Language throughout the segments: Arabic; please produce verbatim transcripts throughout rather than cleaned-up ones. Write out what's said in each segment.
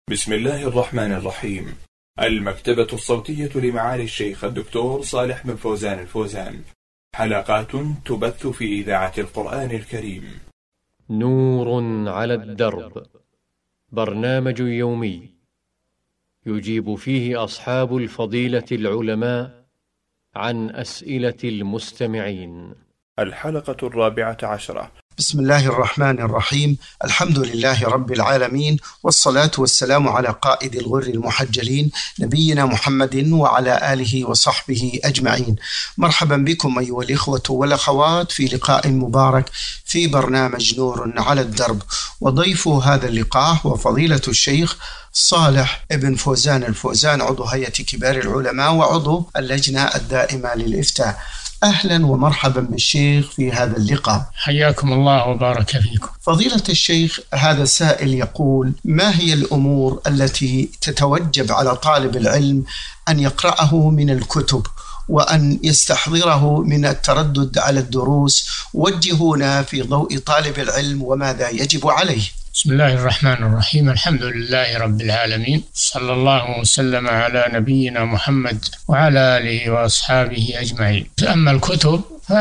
بسم الله الرحمن الرحيم. المكتبة الصوتية لمعالي الشيخ الدكتور صالح بن فوزان الفوزان، حلقات تبث في إذاعة القرآن الكريم. نور على الدرب، برنامج يومي يجيب فيه أصحاب الفضيلة العلماء عن أسئلة المستمعين. الحلقة الرابعة عشرة. بسم الله الرحمن الرحيم. الحمد لله رب العالمين، والصلاة والسلام على قائد الغر المحجلين نبينا محمد وعلى آله وصحبه أجمعين. مرحبا بكم أيها الإخوة والأخوات في لقاء مبارك في برنامج نور على الدرب، وضيف هذا اللقاء هو فضيلة الشيخ صالح بن فوزان الفوزان، عضو هيئة كبار العلماء وعضو اللجنة الدائمة للإفتاء. أهلا ومرحبا بالشيخ في هذا اللقاء. حياكم الله وبارك فيكم. فضيلة الشيخ، هذا سائل يقول: ما هي الأمور التي تتوجب على طالب العلم أن يقرأه من الكتب وأن يستحضره من التردد على الدروس؟ وجهونا في ضوء طالب العلم وماذا يجب عليه. بسم الله الرحمن الرحيم. الحمد لله رب العالمين، صلى الله وسلم على نبينا محمد وعلى آله وأصحابه أجمعين. أما الكتب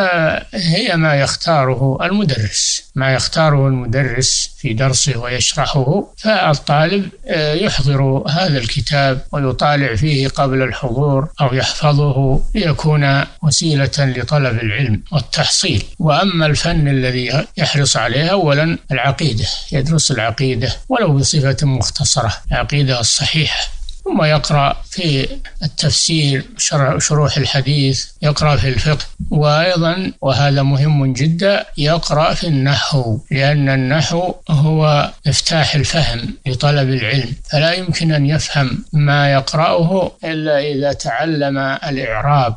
فهي ما يختاره المدرس ما يختاره المدرس في درسه ويشرحه، فالطالب يحضر هذا الكتاب ويطالع فيه قبل الحضور أو يحفظه ليكون وسيلة لطلب العلم والتحصيل. وأما الفن الذي يحرص عليه، أولا العقيدة، يدرس العقيدة ولو بصفة مختصرة، العقيدة الصحيحة، ثم يقرأ في التفسير، شروح الحديث، يقرأ في الفقه، وأيضا وهذا مهم جدا يقرأ في النحو، لأن النحو هو مفتاح الفهم لطلب العلم، فلا يمكن أن يفهم ما يقرأه إلا إذا تعلم الإعراب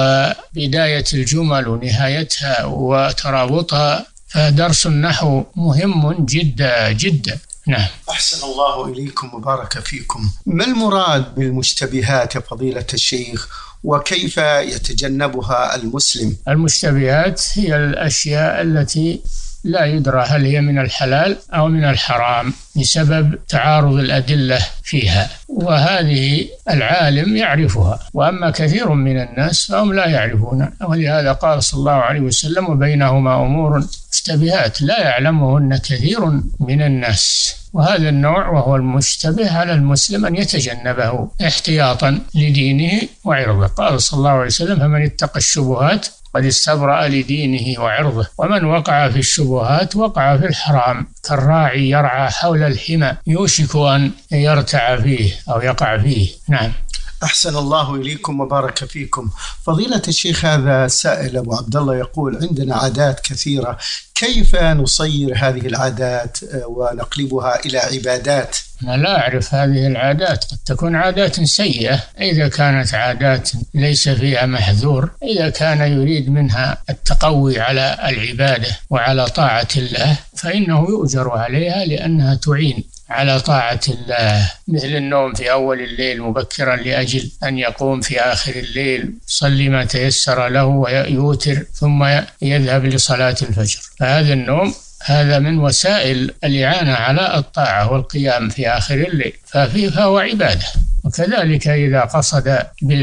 وبداية الجمل ونهايتها وترابطها، فدرس النحو مهم جدا جدا. نعم. أحسن الله إليكم وبارك فيكم. ما المراد بالمشتبهات يا فضيلة الشيخ، وكيف يتجنبها المسلم؟ المشتبهات هي الأشياء التي لا يدرى هل هي من الحلال أو من الحرام بسبب تعارض الأدلة فيها، وهذه العالم يعرفها، وأما كثير من الناس فهم لا يعرفون، ولهذا قال صلى الله عليه وسلم: وبينهما أمور مشتبهات لا يعلمهن كثير من الناس. وهذا النوع وهو المشتبه على المسلم أن يتجنبه احتياطا لدينه وعرضه. قال صلى الله عليه وسلم: فمن اتقى الشبهات قد استبرأ لدينه وعرضه، ومن وقع في الشبهات وقع في الحرام، كالراعي يرعى حول الحمى يوشك أن يرتع فيه أو يقع فيه. نعم. أحسن الله إليكم وبارك فيكم. فضيلة الشيخ، هذا سائل أبو عبد الله يقول: عندنا عادات كثيرة، كيف نصير هذه العادات ونقلبها إلى عبادات؟ أنا لا أعرف هذه العادات، قد تكون عادات سيئة. إذا كانت عادات ليس فيها محذور، إذا كان يريد منها التقوي على العبادة وعلى طاعة الله، فإنه يؤجر عليها لأنها تعين على طاعة الله، مثل النوم في أول الليل مبكرا لأجل أن يقوم في آخر الليل يصلي ما تيسر له ويوتر ثم يذهب لصلاة الفجر، فهذا النوم هذا من وسائل الإعانة على الطاعة والقيام في آخر الليل، ففيه فهو عبادة. وكذلك إذا قصد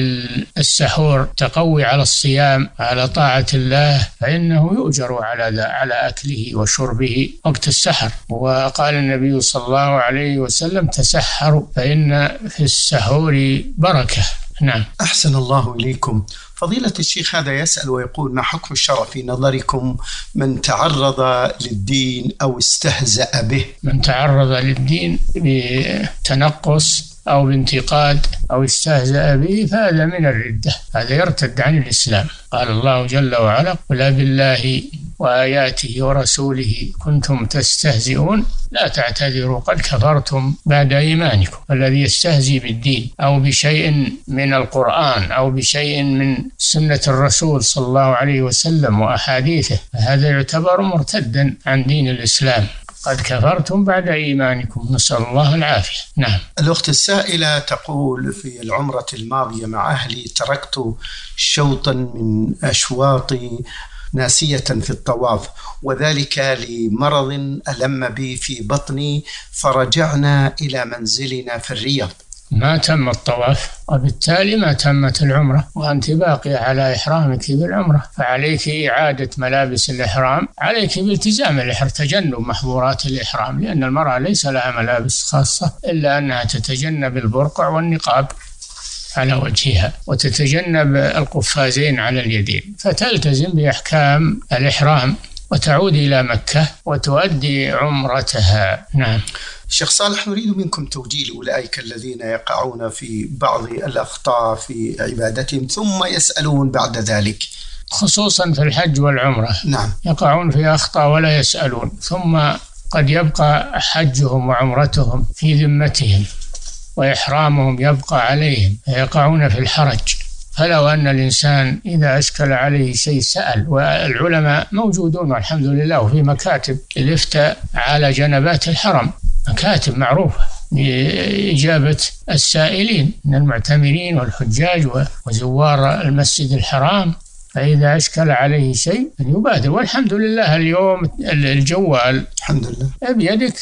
بالسحور تقوي على الصيام على طاعة الله، فإنه يؤجر على على أكله وشربه وقت السحر. وقال النبي صلى الله عليه وسلم: تسحروا فإن في السحور بركة. نعم. أحسن الله إليكم. فضيلة الشيخ، هذا يسأل ويقول: ما حكم الشرع في نظركم من تعرض للدين أو استهزأ به؟ من تعرض للدين بتنقص أو بانتقاد أو استهزأ به فهذا من الردة، هذا يرتد عن الإسلام. قال الله جل وعلا: قل بالله وآياته ورسوله كنتم تستهزئون لا تعتذروا قد كفرتم بعد إيمانكم. الذي يستهزئ بالدين أو بشيء من القرآن أو بشيء من سنة الرسول صلى الله عليه وسلم وأحاديثه، فهذا يعتبر مرتدا عن دين الإسلام، قد كفرتم بعد إيمانكم، نسأل الله العافية. نعم. الأخت السائلة تقول: في العمرة الماضية مع أهلي تركت شوطا من أشواط ناسية في الطواف، وذلك لمرض ألم بي في بطني، فرجعنا إلى منزلنا في الرياض. ما تم الطواف وبالتالي ما تمت العمرة، وأنت باقية على إحرامك بالعمرة، فعليك إعادة ملابس الإحرام، عليك بالتزام الإحرام، تجنب محظورات الإحرام، لأن المرأة ليس لها ملابس خاصة إلا أنها تتجنب البرقع والنقاب على وجهها، وتتجنب القفازين على اليدين، فتلتزم بأحكام الإحرام وتعود إلى مكة وتؤدي عمرتها. نعم. شيخ صالح، نريد منكم توجيه لأولئك الذين يقعون في بعض الأخطاء في عبادتهم ثم يسألون بعد ذلك، خصوصا في الحج والعمرة. نعم. يقعون في أخطاء ولا يسألون، ثم قد يبقى حجهم وعمرتهم في ذمتهم وإحرامهم يبقى عليهم، يقعون في الحرج. فلو أن الإنسان إذا أشكل عليه شيء سأل، والعلماء موجودون والحمد لله، وفي مكاتب الإفتاء على جنبات الحرم، مكاتب معروفة لإجابة السائلين من المعتمرين والحجاج وزوار المسجد الحرام، فإذا أشكل عليه شيء يبادر. والحمد لله اليوم الجوال الحمد لله بيدك،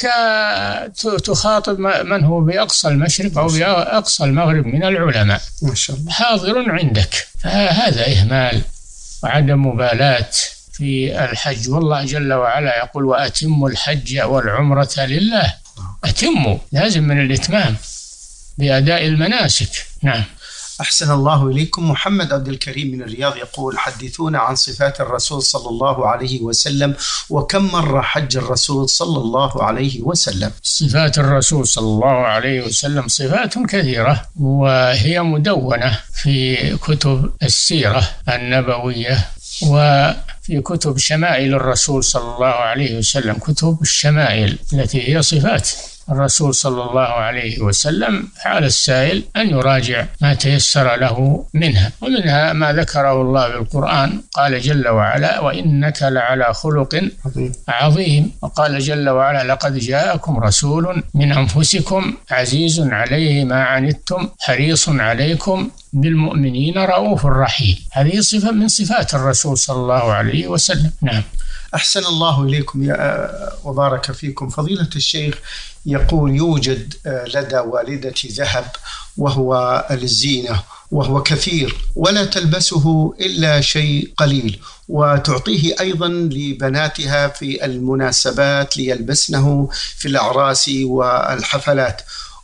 تخاطب من هو بأقصى المشرق أو بأقصى المغرب من العلماء، ما شاء الله، حاضر عندك. فهذا إهمال وعدم مبالاة في الحج، والله جل وعلا يقول: وأتموا الحج والعمرة لله. أتموا، لازم من الإتمام بأداء المناسك. نعم. أحسن الله إليكم. محمد عبد الكريم من الرياض يقول: حدثونا عن صفات الرسول صلى الله عليه وسلم، وكم مرة حج الرسول صلى الله عليه وسلم؟ صفات الرسول صلى الله عليه وسلم صفات كثيرة، وهي مدونة في كتب السيرة النبوية وفي كتب شمائل الرسول صلى الله عليه وسلم، كتب الشمائل التي هي صفات الرسول صلى الله عليه وسلم. على السائل أن يراجع ما تيسر له منها، ومنها ما ذكره الله بالقرآن، قال جل وعلا: وإنك لعلى خلق عظيم. وقال جل وعلا: لقد جاءكم رسول من أنفسكم عزيز عليه ما عنتم حريص عليكم بالمؤمنين رؤوف رحيم. هذه صفة من صفات الرسول صلى الله عليه وسلم. نعم. أحسن الله إليكم يا وبارك فيكم. فضيلة الشيخ يقول: يوجد لدى والدتي ذهب وهو للزينة وهو كثير، ولا تلبسه إلا شيء قليل، وتعطيه أيضا لبناتها في المناسبات ليلبسنه في الأعراس والحفلات،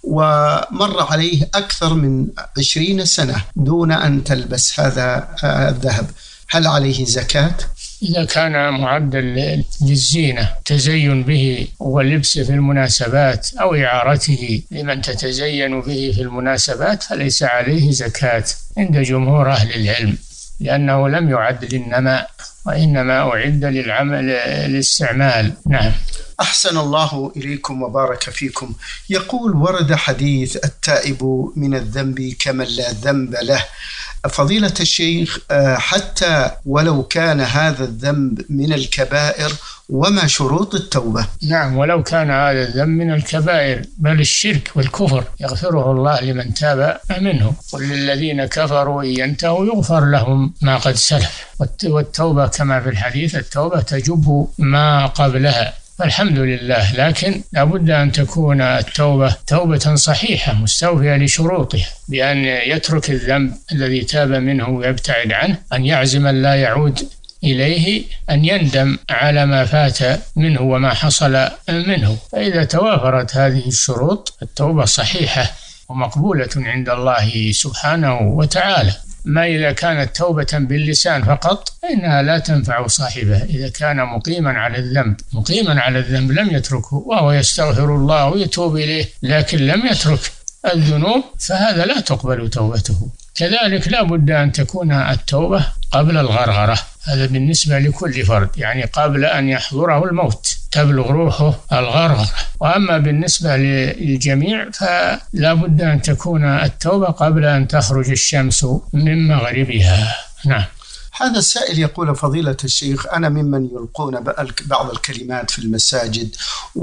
ومر عليه أكثر من عشرين سنة دون أن تلبس هذا الذهب، هل عليه زكاة؟ إذا كان معدا للزينة تزين به ولبسه في المناسبات أو إعارته لمن تتزين به في المناسبات فليس عليه زكاة عند جمهور أهل العلم، لأنه لم يعد للنماء وإنما أعد للعمل للاستعمال. نعم. أحسن الله إليكم وبارك فيكم. يقول: ورد حديث التائب من الذنب كمن لا ذنب له. فضيلة الشيخ، حتى ولو كان هذا الذنب من الكبائر، وما شروط التوبة؟ نعم، ولو كان هذا الذنب من الكبائر بل الشرك والكفر يغفره الله لمن تاب منه، وللذين كفروا إن ينتهوا يغفر لهم ما قد سلف. والتوبة كما في الحديث: التوبة تجب ما قبلها. فالحمد لله، لكن لابد أن تكون التوبة توبة صحيحة مستوفية لشروطها، بأن يترك الذنب الذي تاب منه ويبتعد عنه، أن يعزم أن لا يعود إليه، أن يندم على ما فات منه وما حصل منه. فإذا توافرت هذه الشروط التوبة صحيحة ومقبولة عند الله سبحانه وتعالى. ما إذا كانت توبة باللسان فقط فإنها لا تنفع صاحبه. إذا كان مقيما على الذنب مقيما على الذنب لم يتركه وهو يستغفر الله ويتوب إليه لكن لم يترك الذنوب فهذا لا تقبل توبته. كذلك لا بد أن تكون التوبة قبل الغرغرة، هذا بالنسبة لكل فرد، يعني قبل أن يحضره الموت تبلغ روحه الغرغرة. وأما بالنسبة للجميع فلا بد أن تكون التوبة قبل أن تخرج الشمس من مغربها. نعم. هذا السائل يقول: فضيلة الشيخ، أنا ممن يلقون بعض الكلمات في المساجد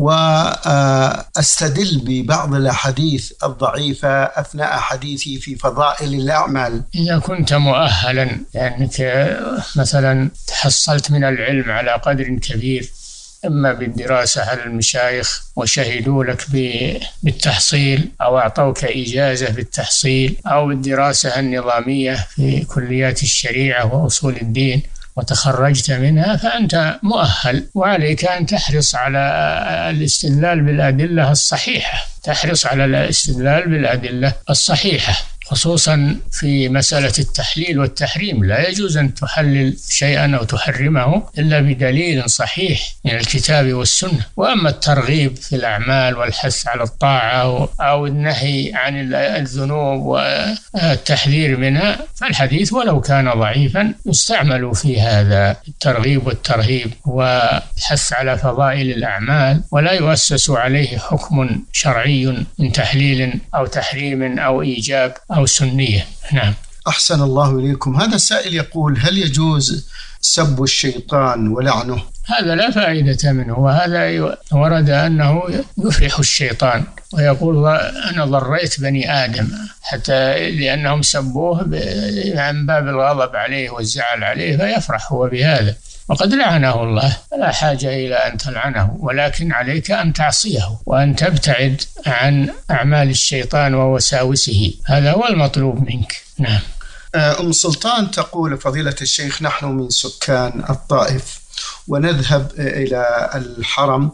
وأستدل ببعض الأحاديث الضعيفة أثناء حديثي في فضائل الأعمال. إذا كنت مؤهلا لأنك يعني مثلا تحصلت من العلم على قدر كبير، إما بالدراسة على المشايخ وشهدوا لك بالتحصيل أو أعطوك إجازة بالتحصيل، أو بالدراسة النظامية في كليات الشريعة وأصول الدين وتخرجت منها، فأنت مؤهل، وعليك أن تحرص على الاستدلال بالأدلة الصحيحة تحرص على الاستدلال بالأدلة الصحيحة، خصوصا في مسألة التحليل والتحريم. لا يجوز أن تحلل شيئا أو تحرمه إلا بدليل صحيح من الكتاب والسنة. وأما الترغيب في الأعمال والحث على الطاعة أو النهي عن الذنوب والتحذير منها، فالحديث ولو كان ضعيفا يستعمل في هذا الترغيب والترهيب والحث على فضائل الأعمال، ولا يؤسس عليه حكم شرعي من تحليل أو تحريم أو إيجاب أو سنية. نعم. أحسن الله إليكم. هذا السائل يقول: هل يجوز سب الشيطان ولعنه؟ هذا لا فائدة منه، وهذا ورد أنه يفرح الشيطان، ويقول: أنا ضريت بني آدم، حتى لأنهم سبوه عن باب الغضب عليه والزعل عليه، فيفرح هو بهذا، وقد لعنه الله، لا حاجة إلى أن تلعنه، ولكن عليك أن تعصيه وأن تبتعد عن أعمال الشيطان ووساوسه، هذا هو المطلوب منك. نعم. أم سلطان تقول: فضيلة الشيخ، نحن من سكان الطائف ونذهب إلى الحرم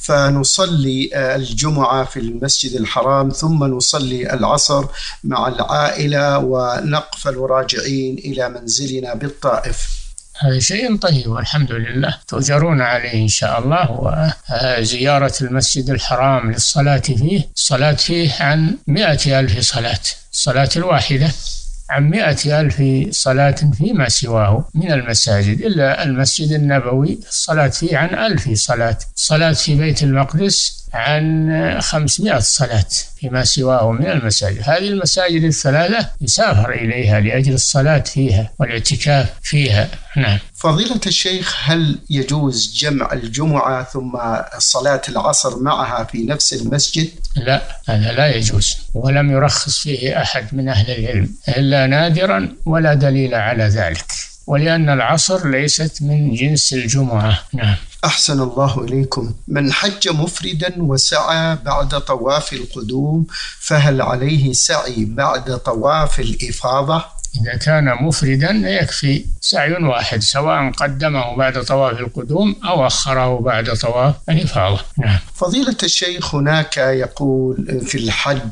فنصلي الجمعة في المسجد الحرام، ثم نصلي العصر مع العائلة ونقفل راجعين إلى منزلنا بالطائف. هذا شيء طيب والحمد لله، تؤجرون عليه إن شاء الله. وزيارة المسجد الحرام للصلاة فيه، الصلاة فيه عن مئة ألف صلاة، الصلاة الواحدة عن مئة ألف صلاة فيما سواه من المساجد، إلا المسجد النبوي الصلاة فيه عن ألف صلاة، الصلاة في بيت المقدس عن خمسمائة صلاة فيما سواه من المساجد. هذه المساجد الثلاثة يسافر إليها لأجل الصلاة فيها والاعتكاف فيها. نعم. فضيلة الشيخ، هل يجوز جمع الجمعة ثم صلاة العصر معها في نفس المسجد؟ لا، هذا لا يجوز، ولم يرخص فيه أحد من أهل العلم إلا نادرا، ولا دليل على ذلك، ولأن العصر ليست من جنس الجمعة. نعم. أحسن الله إليكم. من حج مفردا وسعى بعد طواف القدوم، فهل عليه سعي بعد طواف الإفاضة؟ إذا كان مفردا يكفي سعي واحد، سواء قدمه بعد طواف القدوم أو أخره بعد طواف الإفاضة. نعم. فضيلة الشيخ، هناك يقول في الحج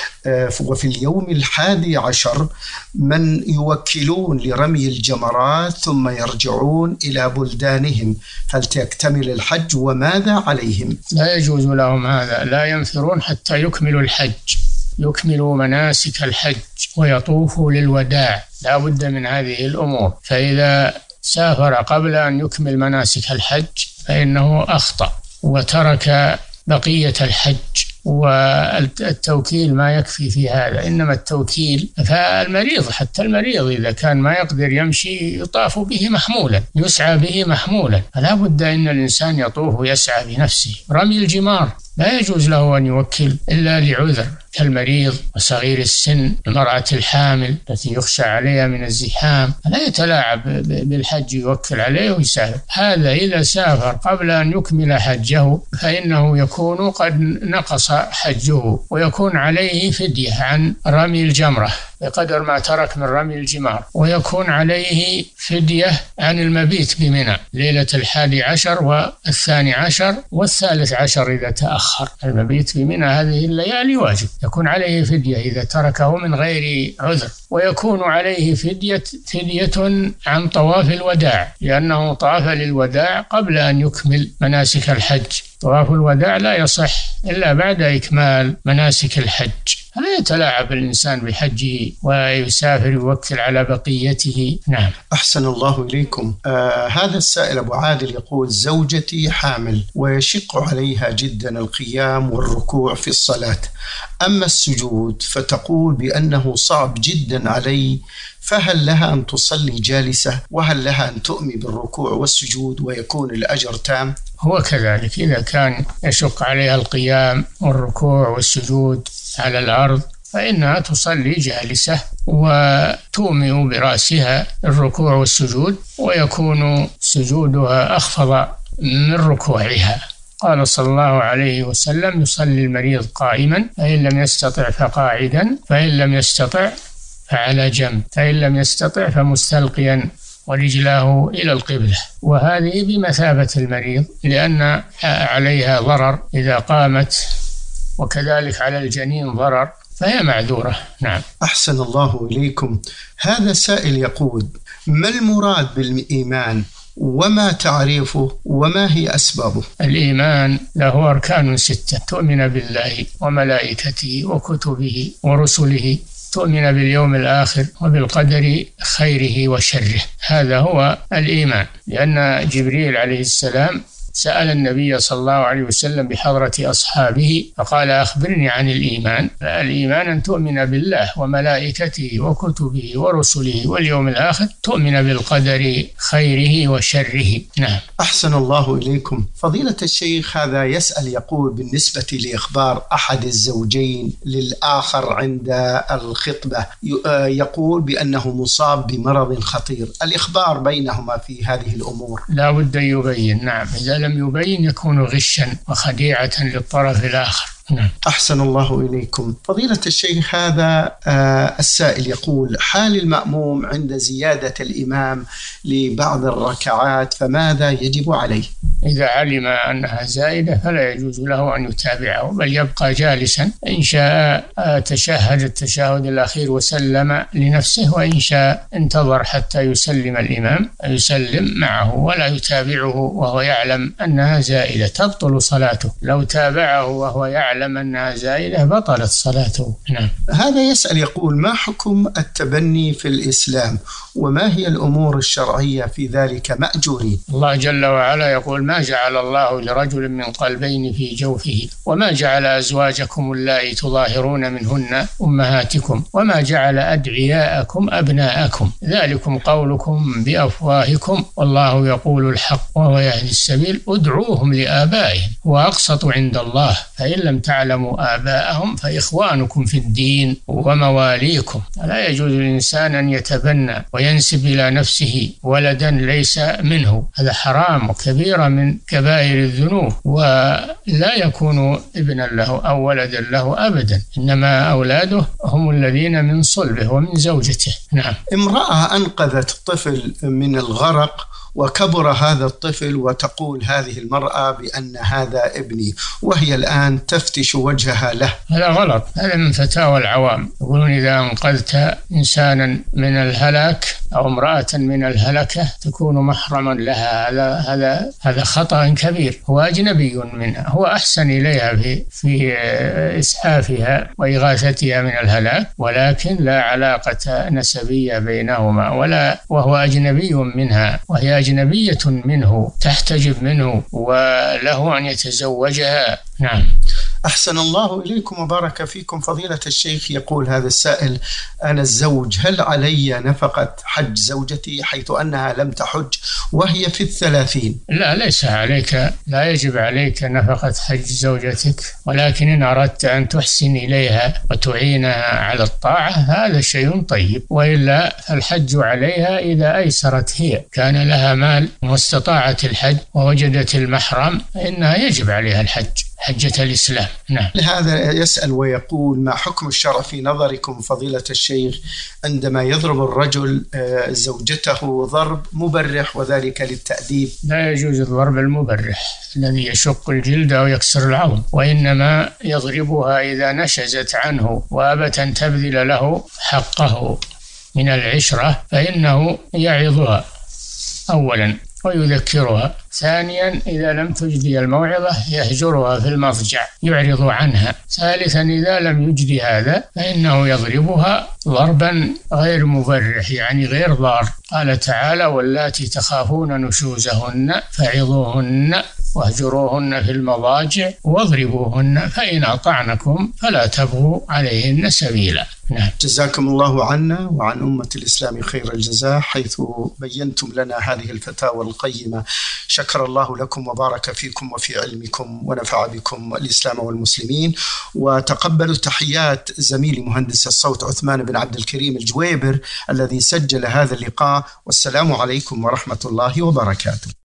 وفي اليوم الحادي عشر من يوكلون لرمي الجمرات ثم يرجعون إلى بلدانهم، هل تكتمل الحج وماذا عليهم؟ لا يجوز لهم هذا، لا ينفرون حتى يكملوا الحج، يكملوا مناسك الحج ويطوفوا للوداع، لا بد من هذه الأمور. فإذا سافر قبل أن يكمل مناسك الحج فإنه أخطأ وترك بقية الحج، والتوكيل ما يكفي في هذا، إنما التوكيل فالمريض، حتى المريض إذا كان ما يقدر يمشي يطاف به محمولا، يسعى به محمولا، فلا بد أن الإنسان يطوف ويسعى بنفسه. رمي الجمار لا يجوز له أن يوكل إلا لعذر، كالمريض وصغير السن، المرأة الحامل التي يخشى عليها من الزحام، لا يتلاعب بالحج يوكل عليه ويسافر. هذا إذا سافر قبل أن يكمل حجه فإنه يكون قد نقص حجه، ويكون عليه فدية عن رمي الجمرة بقدر ما ترك من رمي الجمار، ويكون عليه فدية عن المبيت بمنى ليلة الحادي عشر والثاني عشر والثالث عشر إذا تأخر. المبيت بمنى هذه الليالي واجب، يكون عليه فدية إذا تركه من غير عذر، ويكون عليه فدية فدية عن طواف الوداع، لأنه طاف للوداع قبل أن يكمل مناسك الحج. طواف الوداع لا يصح إلا بعد إكمال مناسك الحج. لا يتلاعب الإنسان بحجه ويسافر يوكل على بقيته. نعم. أحسن الله إليكم. آه هذا السائل أبو عادل يقول: زوجتي حامل ويشق عليها جدا القيام والركوع في الصلاة، أما السجود فتقول بأنه صعب جدا علي، فهل لها أن تصلي جالسة؟ وهل لها أن تؤمي بالركوع والسجود ويكون الأجر تام؟ هو كذلك، إذا كان يشق عليها القيام والركوع والسجود على الأرض فإنها تصلي جالسة وتومئ برأسها الركوع والسجود، ويكون سجودها أخفض من ركوعها. قال صلى الله عليه وسلم: يصلي المريض قائما، فإن لم يستطع فقاعدا، فإن لم يستطع فعلى جنب، فإن لم يستطع فمستلقيا ورجلاه إلى القبلة. وهذه بمثابة المريض، لأن عليها ضرر إذا قامت، وكذلك على الجنين ضرر، فهي معذورة. نعم. أحسن الله إليكم. هذا سائل يقول: ما المراد بالإيمان وما تعريفه وما هي أسبابه؟ الإيمان له أركان ستة: تؤمن بالله وملائكته وكتبه ورسله، تؤمن باليوم الآخر وبالقدر خيره وشره. هذا هو الإيمان، لأن جبريل عليه السلام سأل النبي صلى الله عليه وسلم بحضرة أصحابه فقال: أخبرني عن الإيمان. الإيمان أن تؤمن بالله وملائكته وكتبه ورسله واليوم الآخر، تؤمن بالقدر خيره وشره. نعم. أحسن الله إليكم. فضيلة الشيخ، هذا يسأل يقول: بالنسبة لإخبار أحد الزوجين للآخر عند الخطبة، يقول بأنه مصاب بمرض خطير، الإخبار بينهما في هذه الأمور لا بد أن يبين. نعم، إذا لم يبين يكون غشا وخديعة للطرف الآخر. نعم. أحسن الله إليكم. فضيلة الشيخ، هذا آه السائل يقول: حال المأموم عند زيادة الإمام لبعض الركعات فماذا يجب عليه؟ إذا علم أنها زائدة فلا يجوز له أن يتابعه، بل يبقى جالسا. إن شاء تشهد التشهد الأخير وسلم لنفسه، وإن شاء انتظر حتى يسلم الإمام يسلم معه ولا يتابعه وهو يعلم أنها زائدة، تبطل صلاته. لو تابعه وهو يعلم أنها زائدة بطلت صلاته. نعم. هذا يسأل يقول: ما حكم التبني في الإسلام وما هي الأمور الشرعية في ذلك مأجورين؟ الله جل وعلا يقول: ما جعل الله لرجل من قلبين في جوفه، وما جعل أزواجكم اللائي تظاهرون منهن أمهاتكم، وما جعل أدعياءكم أبناءكم، ذلكم قولكم بأفواهكم والله يقول الحق وهو يهدي السبيل، ادعوهم لآبائهم وأقسط عند الله، فإن لم تعلموا آباءهم فإخوانكم في الدين ومواليكم. لا يجوز للإنسان أن يتبنى وينسب إلى نفسه ولدا ليس منه، هذا حرام وكبيرة من كبائر الذنوب، ولا يكون ابنا له أو ولدا له أبدا، إنما أولاده هم الذين من صلبه ومن زوجته. نعم. امرأة أنقذت طفل من الغرق وكبر هذا الطفل وتقول هذه المرأة بأن هذا ابني، وهي الآن تفتش وجهها له. هذا غلط، هذا من فتاوى العوام، يقولون إذا أنقذت إنسانا من الهلاك أو امرأة من الهلكة تكون محرما لها. هذا هذا هذا خطأ كبير، هو أجنبي منها، هو أحسن إليها في في إسعافها وإغاثتها من الهلاك، ولكن لا علاقة نسبية بينهما، ولا وهو أجنبي منها وهي أجنبية منه، تحتجب منه وله أن يتزوجها. نعم. أحسن الله إليكم وبارك فيكم. فضيلة الشيخ، يقول هذا السائل: أنا الزوج، هل علي نفقة حج زوجتي حيث أنها لم تحج وهي في الثلاثين؟ لا، ليس عليك، لا يجب عليك نفقة حج زوجتك، ولكن إن أردت أن تحسن إليها وتعينها على الطاعة هذا شيء طيب، وإلا فالحج عليها إذا أيسرت هي، كان لها مال واستطاعت الحج ووجدت المحرم فإنها يجب عليها الحج، حجة الإسلام. نعم. لهذا يسأل ويقول: ما حكم الشرع في نظركم فضيلة الشيخ عندما يضرب الرجل زوجته ضرب مبرح وذلك للتأديب؟ لا يجوز الضرب المبرح الذي يشق الجلد أو يكسر العظم، وإنما يضربها إذا نشزت عنه وأبت أن تبذل له حقه من العشرة، فإنه يعظها أولا ويذكرها. ثانيا إذا لم تجدي الموعظة يهجرها في المضجع يعرض عنها. ثالثا إذا لم يجدي هذا فإنه يضربها ضربا غير مبرح يعني غير ضار. قال تعالى واللاتي تخافون نشوزهن فعظوهن واهجروهن في المضاجع واضربوهن فإن أطعنكم فلا تبغوا عليهن سبيلا. نعم. جزاكم الله عنا وعن أمة الإسلام خير الجزاء حيث بينتم لنا هذه الفتاوى القيمة. شكر الله لكم وبارك فيكم وفي علمكم ونفع بكم الإسلام والمسلمين. وتقبلوا تحيات زميلي مهندس الصوت عثمان بن عبد الكريم الجويبر الذي سجل هذا اللقاء. والسلام عليكم ورحمة الله وبركاته.